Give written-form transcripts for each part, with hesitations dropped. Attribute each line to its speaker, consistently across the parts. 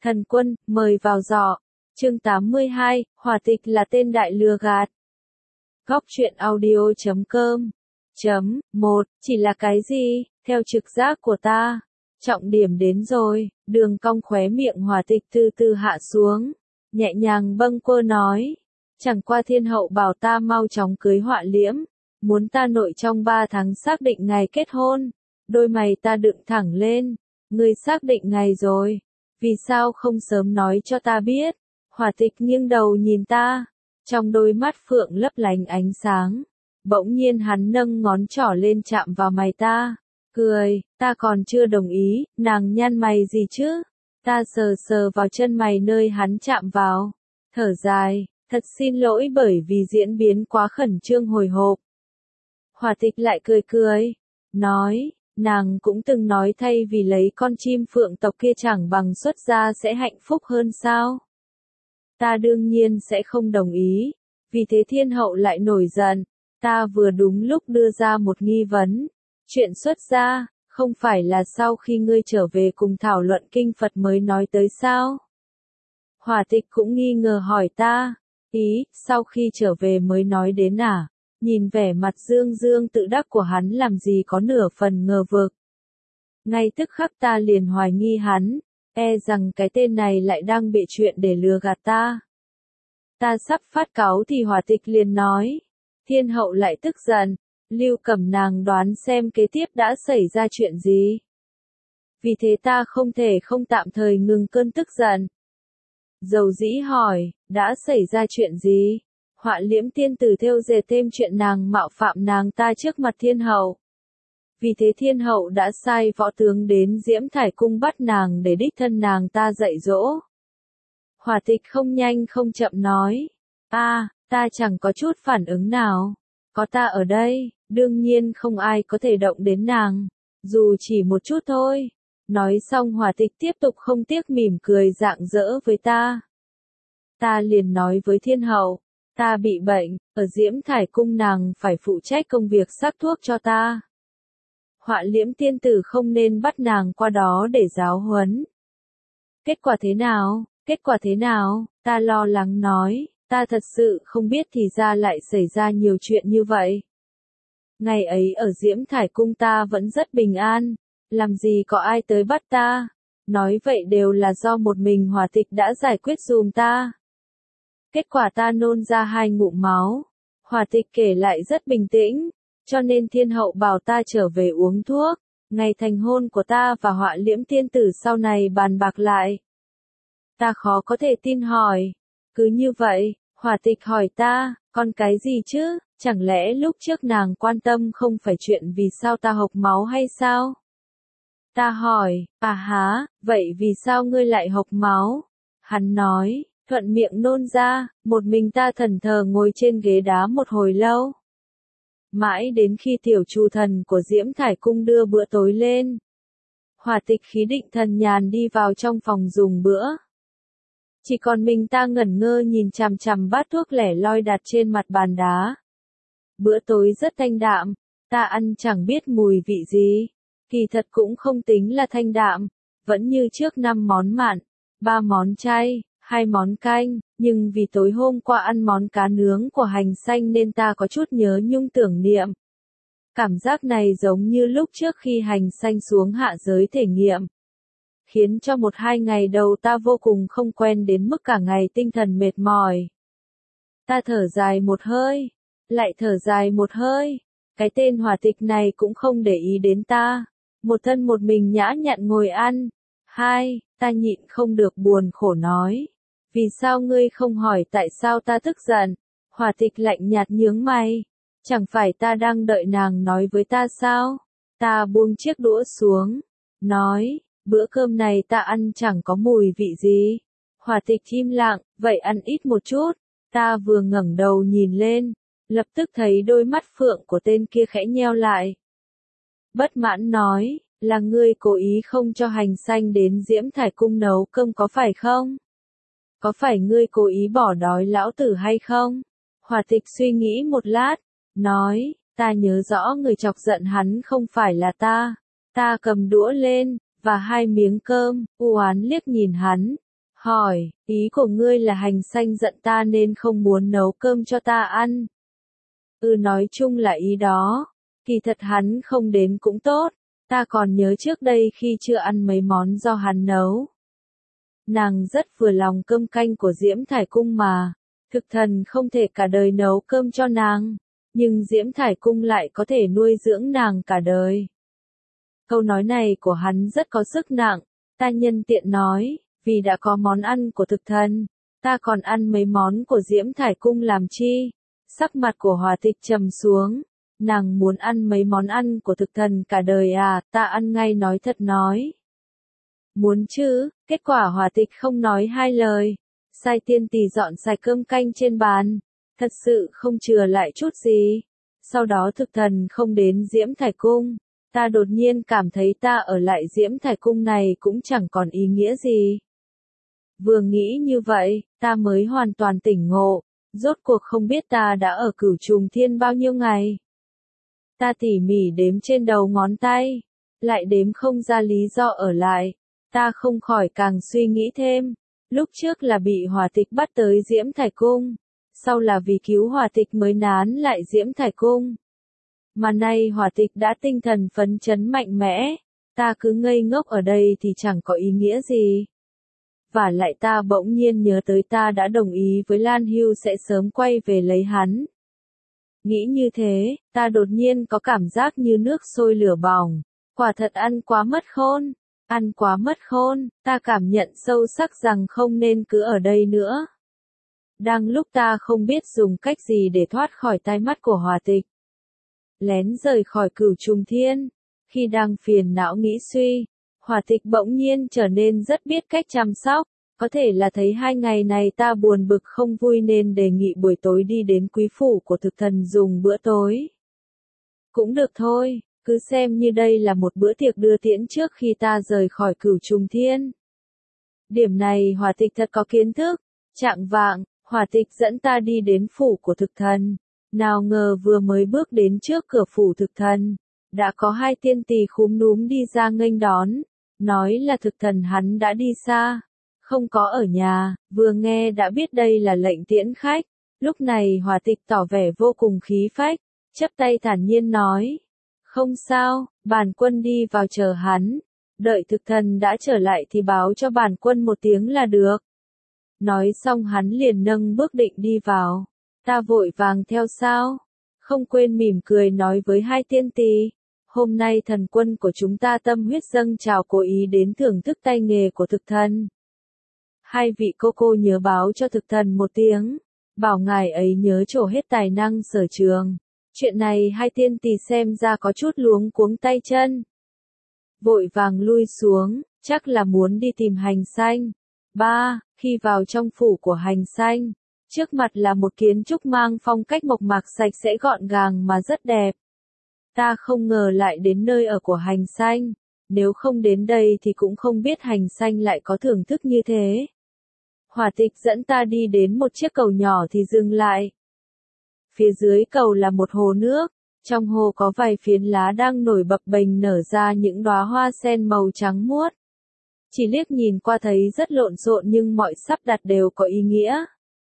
Speaker 1: Thần Quân, mời vào giỏ. Chương 82, Hỏa Tịch là tên đại lừa gạt. Góc truyện audio.com. 1. Chỉ là cái gì? Theo trực giác của ta. Trọng điểm đến rồi, đường cong khóe miệng Hỏa Tịch từ từ hạ xuống. Nhẹ nhàng bâng quơ nói. Chẳng qua thiên hậu bảo ta mau chóng cưới Họa Liễm. Muốn ta nội trong 3 tháng xác định ngày kết hôn. Đôi mày ta dựng thẳng lên. Ngươi xác định ngày rồi. Vì sao không sớm nói cho ta biết? Hỏa Tịch nghiêng đầu nhìn ta. Trong đôi mắt phượng lấp lánh ánh sáng. Bỗng nhiên hắn nâng ngón trỏ lên chạm vào mày ta. Cười, ta còn chưa đồng ý, nàng nhăn mày gì chứ? Ta sờ sờ vào chân mày nơi hắn chạm vào. Thở dài, thật xin lỗi bởi vì diễn biến quá khẩn trương hồi hộp. Hỏa Tịch lại cười cười. Nói, nàng cũng từng nói thay vì lấy con chim phượng tộc kia chẳng bằng xuất gia sẽ hạnh phúc hơn sao? Ta đương nhiên sẽ không đồng ý. Vì thế thiên hậu lại nổi giận. Ta vừa đúng lúc đưa ra một nghi vấn. Chuyện xuất gia, không phải là sau khi ngươi trở về cùng thảo luận kinh Phật mới nói tới sao? Hỏa Tịch cũng nghi ngờ hỏi ta. Ý, sau khi trở về mới nói đến à? Nhìn vẻ mặt dương dương tự đắc của hắn làm gì có nửa phần ngờ vực. Ngay tức khắc ta liền hoài nghi hắn, rằng cái tên này lại đang bịa chuyện để lừa gạt ta. Ta sắp phát cáu thì Hỏa Tịch liền nói. Thiên hậu lại tức giận, Lưu Cẩm nàng đoán xem kế tiếp đã xảy ra chuyện gì. Vì thế ta không thể không tạm thời ngừng cơn tức giận. Dầu dĩ hỏi, đã xảy ra chuyện gì? Họa Liễm tiên tử thêu dệt thêm chuyện nàng mạo phạm nàng ta trước mặt thiên hậu. Vì thế thiên hậu đã sai võ tướng đến Diễm Thải cung bắt nàng để đích thân nàng ta dạy dỗ. Hỏa Tịch không nhanh không chậm nói. Ta chẳng có chút phản ứng nào. Có ta ở đây, đương nhiên không ai có thể động đến nàng. Dù chỉ một chút thôi. Nói xong Hỏa Tịch tiếp tục không tiếc mỉm cười rạng rỡ với ta. Ta liền nói với thiên hậu. Ta bị bệnh, ở Diễm Thải cung nàng phải phụ trách công việc sắc thuốc cho ta. Họa Liễm tiên tử không nên bắt nàng qua đó để giáo huấn. Kết quả thế nào? Kết quả thế nào? Ta lo lắng nói, ta thật sự không biết thì ra lại xảy ra nhiều chuyện như vậy. Ngày ấy ở Diễm Thải cung ta vẫn rất bình an, làm gì có ai tới bắt ta. Nói vậy đều là do một mình Hỏa Tịch đã giải quyết giùm ta. Kết quả ta nôn ra 2 ngụm máu. Hỏa Tịch kể lại rất bình tĩnh, cho nên thiên hậu bảo ta trở về uống thuốc. Ngày thành hôn của ta và Họa Liễm tiên tử sau này bàn bạc lại. Ta khó có thể tin hỏi. Cứ như vậy, Hỏa Tịch hỏi ta, còn cái gì chứ? Chẳng lẽ lúc trước nàng quan tâm không phải chuyện vì sao ta hộc máu hay sao? Ta hỏi, vậy vì sao ngươi lại hộc máu? Hắn nói, thuận miệng nôn ra, một mình ta thẫn thờ ngồi trên ghế đá một hồi lâu. Mãi đến khi tiểu chủ thần của Diễm Thải cung đưa bữa tối lên. Hỏa Tịch khí định thần nhàn đi vào trong phòng dùng bữa. Chỉ còn mình ta ngẩn ngơ nhìn chằm chằm bát thuốc lẻ loi đặt trên mặt bàn đá. Bữa tối rất thanh đạm, ta ăn chẳng biết mùi vị gì. Kỳ thật cũng không tính là thanh đạm, vẫn như trước 5 món mặn, 3 món chay, 2 món canh, nhưng vì tối hôm qua ăn món cá nướng của Hành Xanh nên ta có chút nhớ nhung tưởng niệm. Cảm giác này giống như lúc trước khi Hành Xanh xuống hạ giới thể nghiệm. Khiến cho 1-2 ngày đầu ta vô cùng không quen đến mức cả ngày tinh thần mệt mỏi. Ta thở dài một hơi, lại thở dài một hơi. Cái tên Hỏa Tịch này cũng không để ý đến ta. Một thân một mình nhã nhặn ngồi ăn. Ta nhịn không được buồn khổ nói. Vì sao ngươi không hỏi tại sao ta tức giận? Hỏa Tịch lạnh nhạt nhướng mày. Chẳng phải ta đang đợi nàng nói với ta sao? Ta buông chiếc đũa xuống. Nói, bữa cơm này ta ăn chẳng có mùi vị gì. Hỏa Tịch im lặng, vậy ăn ít một chút. Ta vừa ngẩng đầu nhìn lên, lập tức thấy đôi mắt phượng của tên kia khẽ nheo lại. Bất mãn nói, là ngươi cố ý không cho Hành Xanh đến Diễm Thải cung nấu cơm có phải không? Có phải ngươi cố ý bỏ đói lão tử hay không? Hỏa Tịch suy nghĩ một lát, nói, ta nhớ rõ người chọc giận hắn không phải là ta. Ta cầm đũa lên, và 2 miếng cơm, u oán liếc nhìn hắn, hỏi, ý của ngươi là hành xanh giận ta nên không muốn nấu cơm cho ta ăn. Nói chung là ý đó. Kỳ thật hắn không đến cũng tốt. Ta còn nhớ trước đây khi chưa ăn mấy món do hắn nấu. Nàng rất vừa lòng cơm canh của Diễm Thải Cung mà. Thực thần không thể cả đời nấu cơm cho nàng. Nhưng Diễm Thải Cung lại có thể nuôi dưỡng nàng cả đời. Câu nói này của hắn rất có sức nặng. Ta nhân tiện nói, vì đã có món ăn của thực thần, ta còn ăn mấy món của Diễm Thải Cung làm chi? Sắc mặt của Hòa Tịch trầm xuống. Nàng muốn ăn mấy món ăn của thực thần cả đời à, ta ăn ngay nói thật nói. Muốn chứ, kết quả Hòa Tịch không nói hai lời. Sai tiên tỳ dọn sạch cơm canh trên bàn. Thật sự không chừa lại chút gì. Sau đó thực thần không đến Diễm Thải Cung. Ta đột nhiên cảm thấy ta ở lại Diễm Thải Cung này cũng chẳng còn ý nghĩa gì. Vừa nghĩ như vậy, ta mới hoàn toàn tỉnh ngộ. Rốt cuộc không biết ta đã ở Cửu Trùng Thiên bao nhiêu ngày. Ta tỉ mỉ đếm trên đầu ngón tay. Lại đếm không ra lý do ở lại. Ta không khỏi càng suy nghĩ thêm. Lúc trước là bị Hòa Tịch bắt tới Diễm Thải Cung. Sau là vì cứu Hòa Tịch mới nán lại Diễm Thải Cung. Mà nay Hòa Tịch đã tinh thần phấn chấn mạnh mẽ. Ta cứ ngây ngốc ở đây thì chẳng có ý nghĩa gì. Và lại ta bỗng nhiên nhớ tới ta đã đồng ý với Lan Hưu sẽ sớm quay về lấy hắn. Nghĩ như thế, ta đột nhiên có cảm giác như nước sôi lửa bỏng. Quả thật ăn quá mất khôn. Ăn quá mất khôn, ta cảm nhận sâu sắc rằng không nên cứ ở đây nữa. Đang lúc ta không biết dùng cách gì để thoát khỏi tai mắt của Hòa Tịch. Lén rời khỏi Cửu Trùng Thiên. Khi đang phiền não nghĩ suy, Hòa Tịch bỗng nhiên trở nên rất biết cách chăm sóc. Có thể là thấy 2 ngày này ta buồn bực không vui nên đề nghị buổi tối đi đến quý phủ của thực thần dùng bữa tối. Cũng được thôi, cứ xem như đây là một bữa tiệc đưa tiễn trước khi ta rời khỏi Cửu Trùng Thiên. Điểm này Hòa Tịch thật có kiến thức. Chạng vạng, Hòa Tịch dẫn ta đi đến phủ của thực thần. Nào ngờ vừa mới bước đến trước cửa phủ thực thần, đã có 2 tiên tỳ khúm núm đi ra nghênh đón, nói là thực thần hắn đã đi xa, không có ở nhà, vừa nghe đã biết đây là lệnh tiễn khách. Lúc này Hòa Tịch tỏ vẻ vô cùng khí phách, chắp tay thản nhiên nói, không sao, bản quân đi vào chờ hắn, đợi thực thần đã trở lại thì báo cho bản quân một tiếng là được. Nói xong hắn liền nâng bước định đi vào. Ta vội vàng theo sau, không quên mỉm cười nói với 2 tiên tỳ, hôm nay thần quân của chúng ta tâm huyết dâng trào cố ý đến thưởng thức tay nghề của thực thần. 2 vị cô nhớ báo cho thực thần một tiếng, bảo ngài ấy nhớ trổ hết tài năng sở trường. Chuyện này 2 tiên tỳ xem ra có chút luống cuống tay chân. Vội vàng lui xuống, chắc là muốn đi tìm Hành Xanh. Khi vào trong phủ của Hành Xanh, trước mặt là một kiến trúc mang phong cách mộc mạc sạch sẽ gọn gàng mà rất đẹp. Ta không ngờ lại đến nơi ở của Hành Xanh, nếu không đến đây thì cũng không biết Hành Xanh lại có thưởng thức như thế. Hòa Tịch dẫn ta đi đến một chiếc cầu nhỏ thì dừng lại. Phía dưới cầu là một hồ nước, trong hồ có vài phiến lá đang nổi bập bềnh nở ra những đóa hoa sen màu trắng muốt. Chỉ liếc nhìn qua thấy rất lộn xộn nhưng mọi sắp đặt đều có ý nghĩa.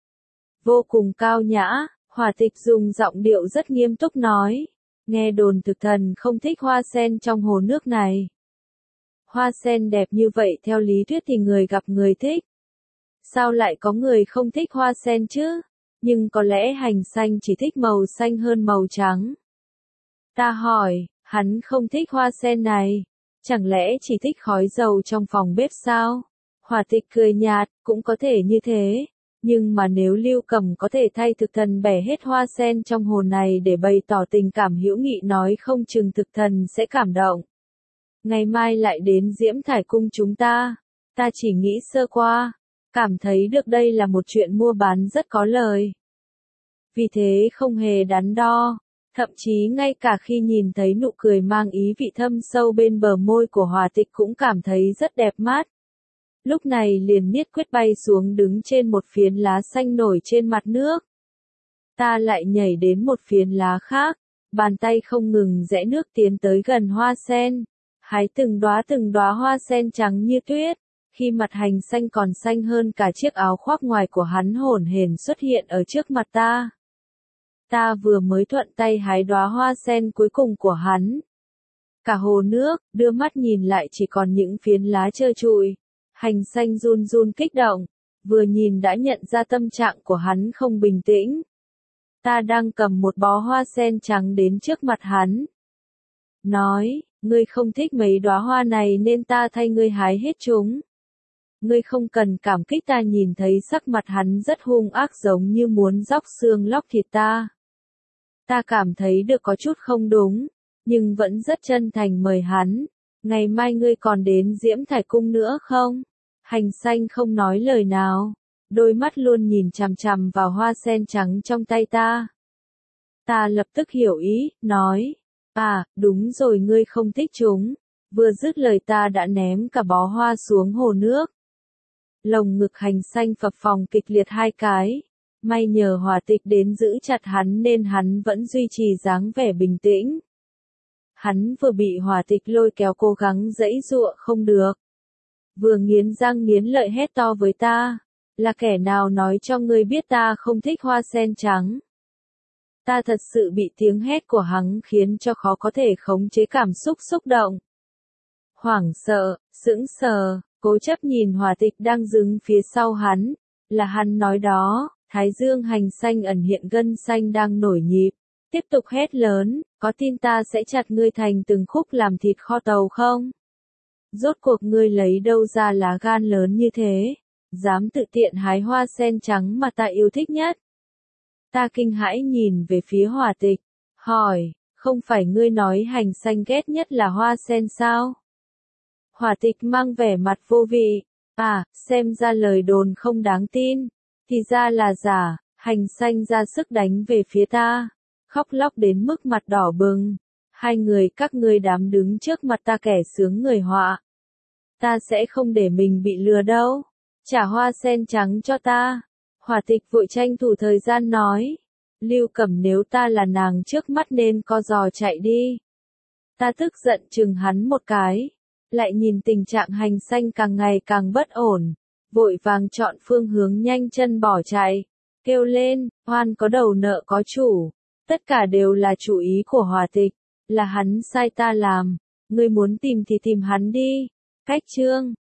Speaker 1: Vô cùng cao nhã, Hòa Tịch dùng giọng điệu rất nghiêm túc nói, nghe đồn thực thần không thích hoa sen trong hồ nước này. Hoa sen đẹp như vậy theo lý thuyết thì người gặp người thích. Sao lại có người không thích hoa sen chứ? Nhưng có lẽ Hành Xanh chỉ thích màu xanh hơn màu trắng. Ta hỏi, hắn không thích hoa sen này, chẳng lẽ chỉ thích khói dầu trong phòng bếp sao? Hòa Tịch cười nhạt, cũng có thể như thế. Nhưng mà nếu Lưu Cầm có thể thay thực thần bẻ hết hoa sen trong hồ này để bày tỏ tình cảm hữu nghị nói không chừng thực thần sẽ cảm động. Ngày mai lại đến Diễm Thải Cung chúng ta. Ta chỉ nghĩ sơ qua, cảm thấy được đây là một chuyện mua bán rất có lời. Vì thế không hề đắn đo, thậm chí ngay cả khi nhìn thấy nụ cười mang ý vị thâm sâu bên bờ môi của Hòa Tịch cũng cảm thấy rất đẹp mắt. Lúc này liền niết quyết bay xuống đứng trên một phiến lá xanh nổi trên mặt nước. Ta lại nhảy đến một phiến lá khác, bàn tay không ngừng rẽ nước tiến tới gần hoa sen, hái từng đóa hoa sen trắng như tuyết. Khi mặt hành xanh còn xanh hơn cả chiếc áo khoác ngoài của hắn hổn hển xuất hiện ở trước mặt ta. Ta vừa mới thuận tay hái đóa hoa sen cuối cùng của hắn. Cả hồ nước, đưa mắt nhìn lại chỉ còn những phiến lá trơ trụi. Hành xanh run run kích động, vừa nhìn đã nhận ra tâm trạng của hắn không bình tĩnh. Ta đang cầm một bó hoa sen trắng đến trước mặt hắn. Nói, ngươi không thích mấy đóa hoa này nên ta thay ngươi hái hết chúng. Ngươi không cần cảm kích. Ta nhìn thấy sắc mặt hắn rất hung ác giống như muốn róc xương lóc thịt ta. Ta cảm thấy được có chút không đúng, nhưng vẫn rất chân thành mời hắn. Ngày mai ngươi còn đến Diễm Thải Cung nữa không? Hành xanh không nói lời nào, đôi mắt luôn nhìn chằm chằm vào hoa sen trắng trong tay ta. Ta lập tức hiểu ý, nói, à, đúng rồi, ngươi không thích chúng. Vừa dứt lời ta đã ném cả bó hoa xuống hồ nước. Lồng ngực hành xanh phập phồng kịch liệt hai cái. May nhờ Hỏa Tịch đến giữ chặt hắn nên hắn vẫn duy trì dáng vẻ bình tĩnh. Hắn vừa bị Hỏa Tịch lôi kéo cố gắng giãy giụa không được. Vừa nghiến răng nghiến lợi hét to với ta, là kẻ nào nói cho ngươi biết ta không thích hoa sen trắng. Ta thật sự bị tiếng hét của hắn khiến cho khó có thể khống chế cảm xúc xúc động. Hoảng sợ, sững sờ, cố chấp nhìn Hỏa Tịch đang đứng phía sau hắn, là hắn nói đó. Thái dương hành xanh ẩn hiện gân xanh đang nổi nhịp, tiếp tục hét lớn, có tin ta sẽ chặt ngươi thành từng khúc làm thịt kho tàu không? Rốt cuộc ngươi lấy đâu ra lá gan lớn như thế, dám tự tiện hái hoa sen trắng mà ta yêu thích nhất. Ta kinh hãi nhìn về phía Hỏa Tịch, hỏi, không phải ngươi nói hành xanh ghét nhất là hoa sen sao? Hỏa Tịch mang vẻ mặt vô vị, à, xem ra lời đồn không đáng tin. Thì ra là giả, hành xanh ra sức đánh về phía ta, khóc lóc đến mức mặt đỏ bừng. Hai người các ngươi dám đứng trước mặt ta kẻ sướng người họa. Ta sẽ không để mình bị lừa đâu. Trả hoa sen trắng cho ta. Hỏa Tịch vội tranh thủ thời gian nói. Lưu Cẩm, nếu ta là nàng trước mắt nên co giò chạy đi. Ta tức giận chừng hắn một cái. Lại nhìn tình trạng hành xanh càng ngày càng bất ổn. Vội vàng chọn phương hướng nhanh chân bỏ chạy, kêu lên, oan có đầu nợ có chủ, tất cả đều là chủ ý của Hỏa Tịch, là hắn sai ta làm, ngươi muốn tìm thì tìm hắn đi. Cách chương